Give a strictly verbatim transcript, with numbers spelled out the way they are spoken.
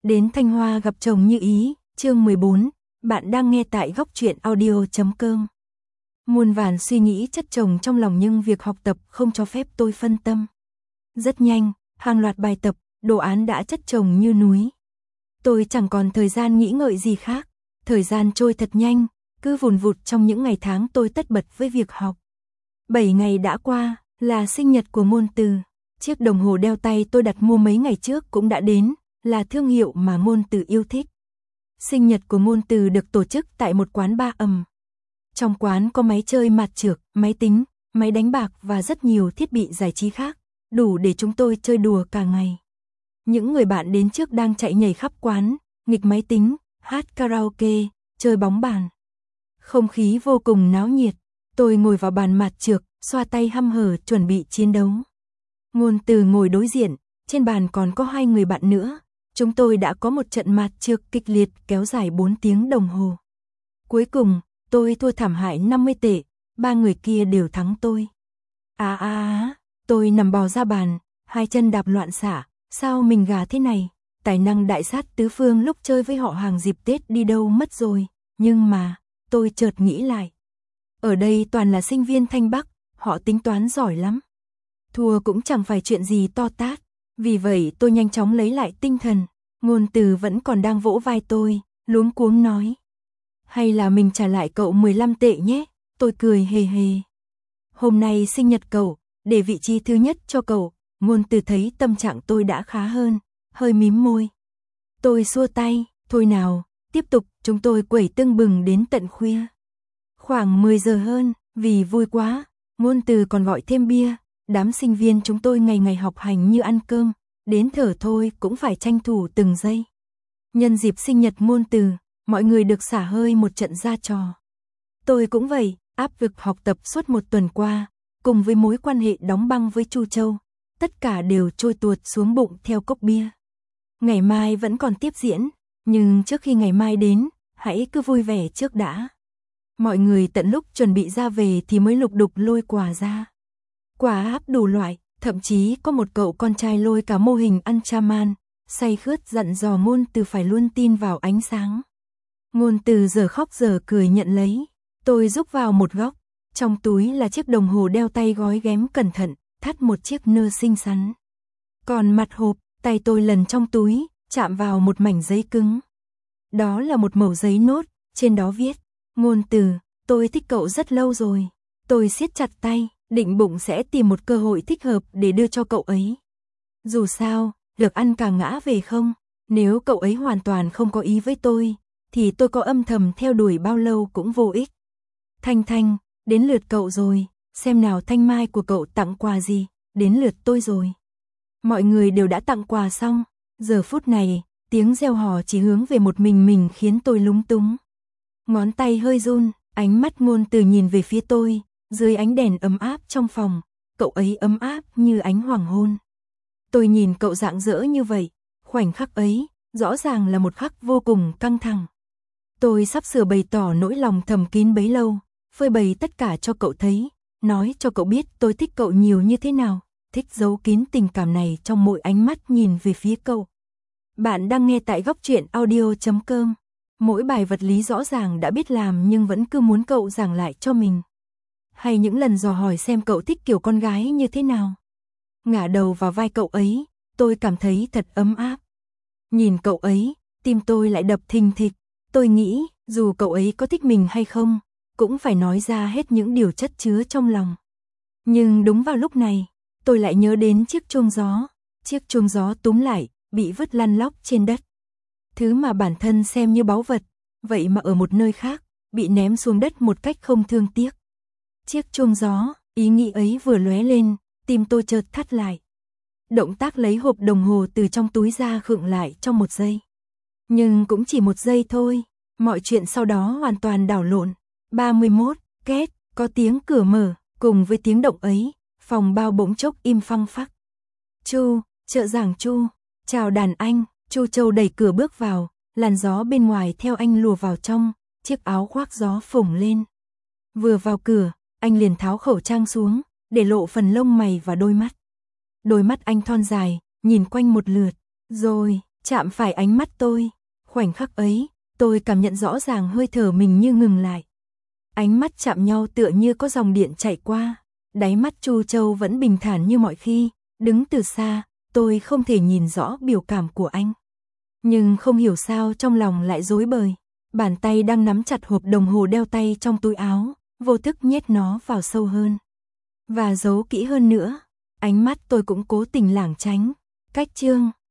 Đến Thanh Hoa gặp chồng như ý, chương mười bốn, bạn đang nghe tại góc truyện audio chấm com. Muôn vàn suy nghĩ chất chồng trong lòng nhưng việc học tập không cho phép tôi phân tâm. Rất nhanh, hàng loạt bài tập, đồ án đã chất chồng như núi. Tôi chẳng còn thời gian nghĩ ngợi gì khác, thời gian trôi thật nhanh, cứ vùn vụt trong những ngày tháng tôi tất bật với việc học. Bảy ngày đã qua, là sinh nhật của Ngôn Từ. Chiếc đồng hồ đeo tay tôi đặt mua mấy ngày trước cũng đã đến, là thương hiệu mà Ngôn Từ yêu thích. Sinh nhật của Ngôn Từ được tổ chức tại một quán bar ầm. Trong quán có máy chơi mạt chược, máy tính, máy đánh bạc và rất nhiều thiết bị giải trí khác, đủ để chúng tôi chơi đùa cả ngày. Những người bạn đến trước đang chạy nhảy khắp quán, nghịch máy tính, hát karaoke, chơi bóng bàn. Không khí vô cùng náo nhiệt, tôi ngồi vào bàn mạt chược, xoa tay hăm hở chuẩn bị chiến đấu. Ngôn Từ ngồi đối diện, trên bàn còn có hai người bạn nữa. Chúng tôi đã có một trận mạt chược kịch liệt kéo dài bốn tiếng đồng hồ. Cuối cùng, tôi thua thảm hại năm mươi tệ, ba người kia đều thắng tôi. À à à, tôi nằm bò ra bàn, hai chân đạp loạn xạ, sao mình gà thế này? Tài năng đại sát tứ phương lúc chơi với họ hàng dịp Tết đi đâu mất rồi, nhưng mà, tôi chợt nghĩ lại. Ở đây toàn là sinh viên Thanh Bắc, họ tính toán giỏi lắm. Thua cũng chẳng phải chuyện gì to tát, vì vậy tôi nhanh chóng lấy lại tinh thần. Ngôn Từ vẫn còn đang vỗ vai tôi, luống cuống nói. Hay là mình trả lại cậu mười lăm tệ nhé, tôi cười hề hề. Hôm nay sinh nhật cậu, để vị trí thứ nhất cho cậu. Ngôn Từ thấy tâm trạng tôi đã khá hơn, hơi mím môi. Tôi xua tay, thôi nào, tiếp tục, chúng tôi quẩy tưng bừng đến tận khuya. Khoảng mười giờ hơn, vì vui quá, Ngôn Từ còn gọi thêm bia. Đám sinh viên chúng tôi ngày ngày học hành như ăn cơm, đến thở thôi cũng phải tranh thủ từng giây. Nhân dịp sinh nhật Ngôn Từ, mọi người được xả hơi một trận ra trò. Tôi cũng vậy, áp lực học tập suốt một tuần qua, cùng với mối quan hệ đóng băng với Chu Châu, tất cả đều trôi tuột xuống bụng theo cốc bia. Ngày mai vẫn còn tiếp diễn, nhưng trước khi ngày mai đến, hãy cứ vui vẻ trước đã. Mọi người tận lúc chuẩn bị ra về thì mới lục đục lôi quà ra. Quà áp đủ loại, thậm chí có một cậu con trai lôi cả mô hình ăn chaman, say khướt dặn dò Ngôn Từ phải luôn tin vào ánh sáng. Ngôn Từ giờ khóc giờ cười nhận lấy, tôi rúc vào một góc, trong túi là chiếc đồng hồ đeo tay gói ghém cẩn thận, thắt một chiếc nơ xinh xắn. Còn mặt hộp, tay tôi lần trong túi, chạm vào một mảnh giấy cứng. Đó là một mẩu giấy nốt, trên đó viết, Ngôn Từ, tôi thích cậu rất lâu rồi. Tôi siết chặt tay, định bụng sẽ tìm một cơ hội thích hợp để đưa cho cậu ấy. Dù sao, được ăn cả ngã về không, nếu cậu ấy hoàn toàn không có ý với tôi, thì tôi có âm thầm theo đuổi bao lâu cũng vô ích. Thanh Thanh, đến lượt cậu rồi, xem nào thanh mai của cậu tặng quà gì, đến lượt tôi rồi. Mọi người đều đã tặng quà xong, giờ phút này, tiếng reo hò chỉ hướng về một mình mình khiến tôi lúng túng. Ngón tay hơi run, ánh mắt Ngôn Từ nhìn về phía tôi. Dưới ánh đèn ấm áp trong phòng, cậu ấy ấm áp như ánh hoàng hôn. Tôi nhìn cậu rạng rỡ như vậy, khoảnh khắc ấy, rõ ràng là một khắc vô cùng căng thẳng. Tôi sắp sửa bày tỏ nỗi lòng thầm kín bấy lâu, phơi bày tất cả cho cậu thấy, nói cho cậu biết tôi thích cậu nhiều như thế nào, thích giấu kín tình cảm này trong mỗi ánh mắt nhìn về phía cậu. Bạn đang nghe tại góc truyện audio chấm com. Mỗi bài vật lý rõ ràng đã biết làm nhưng vẫn cứ muốn cậu giảng lại cho mình. Hay những lần dò hỏi xem cậu thích kiểu con gái như thế nào. Ngả đầu vào vai cậu ấy, tôi cảm thấy thật ấm áp. Nhìn cậu ấy, tim tôi lại đập thình thịch. Tôi nghĩ, dù cậu ấy có thích mình hay không, cũng phải nói ra hết những điều chất chứa trong lòng. Nhưng đúng vào lúc này, tôi lại nhớ đến chiếc chuông gió. Chiếc chuông gió túm lại, bị vứt lăn lóc trên đất. Thứ mà bản thân xem như báu vật, vậy mà ở một nơi khác, bị ném xuống đất một cách không thương tiếc. Chiếc chuông gió, ý nghĩ ấy vừa lóe lên, tim tôi chợt thắt lại. Động tác lấy hộp đồng hồ từ trong túi ra khựng lại trong một giây. Nhưng cũng chỉ một giây thôi, mọi chuyện sau đó hoàn toàn đảo lộn. ba mươi mốt, két, có tiếng cửa mở, cùng với tiếng động ấy, phòng bao bỗng chốc im phăng phắc. Chu, trợ giảng Chu, chào đàn anh, Chu Châu đẩy cửa bước vào, làn gió bên ngoài theo anh lùa vào trong, chiếc áo khoác gió phồng lên. Vừa vào cửa, anh liền tháo khẩu trang xuống, để lộ phần lông mày và đôi mắt. Đôi mắt anh thon dài, nhìn quanh một lượt, rồi, chạm phải ánh mắt tôi. Khoảnh khắc ấy, tôi cảm nhận rõ ràng hơi thở mình như ngừng lại. Ánh mắt chạm nhau tựa như có dòng điện chạy qua. Đáy mắt Chu Châu vẫn bình thản như mọi khi, đứng từ xa, tôi không thể nhìn rõ biểu cảm của anh. Nhưng không hiểu sao trong lòng lại rối bời. Bàn tay đang nắm chặt hộp đồng hồ đeo tay trong túi áo, vô thức nhét nó vào sâu hơn. Và giấu kỹ hơn nữa. Ánh mắt tôi cũng cố tình lảng tránh. Cách chương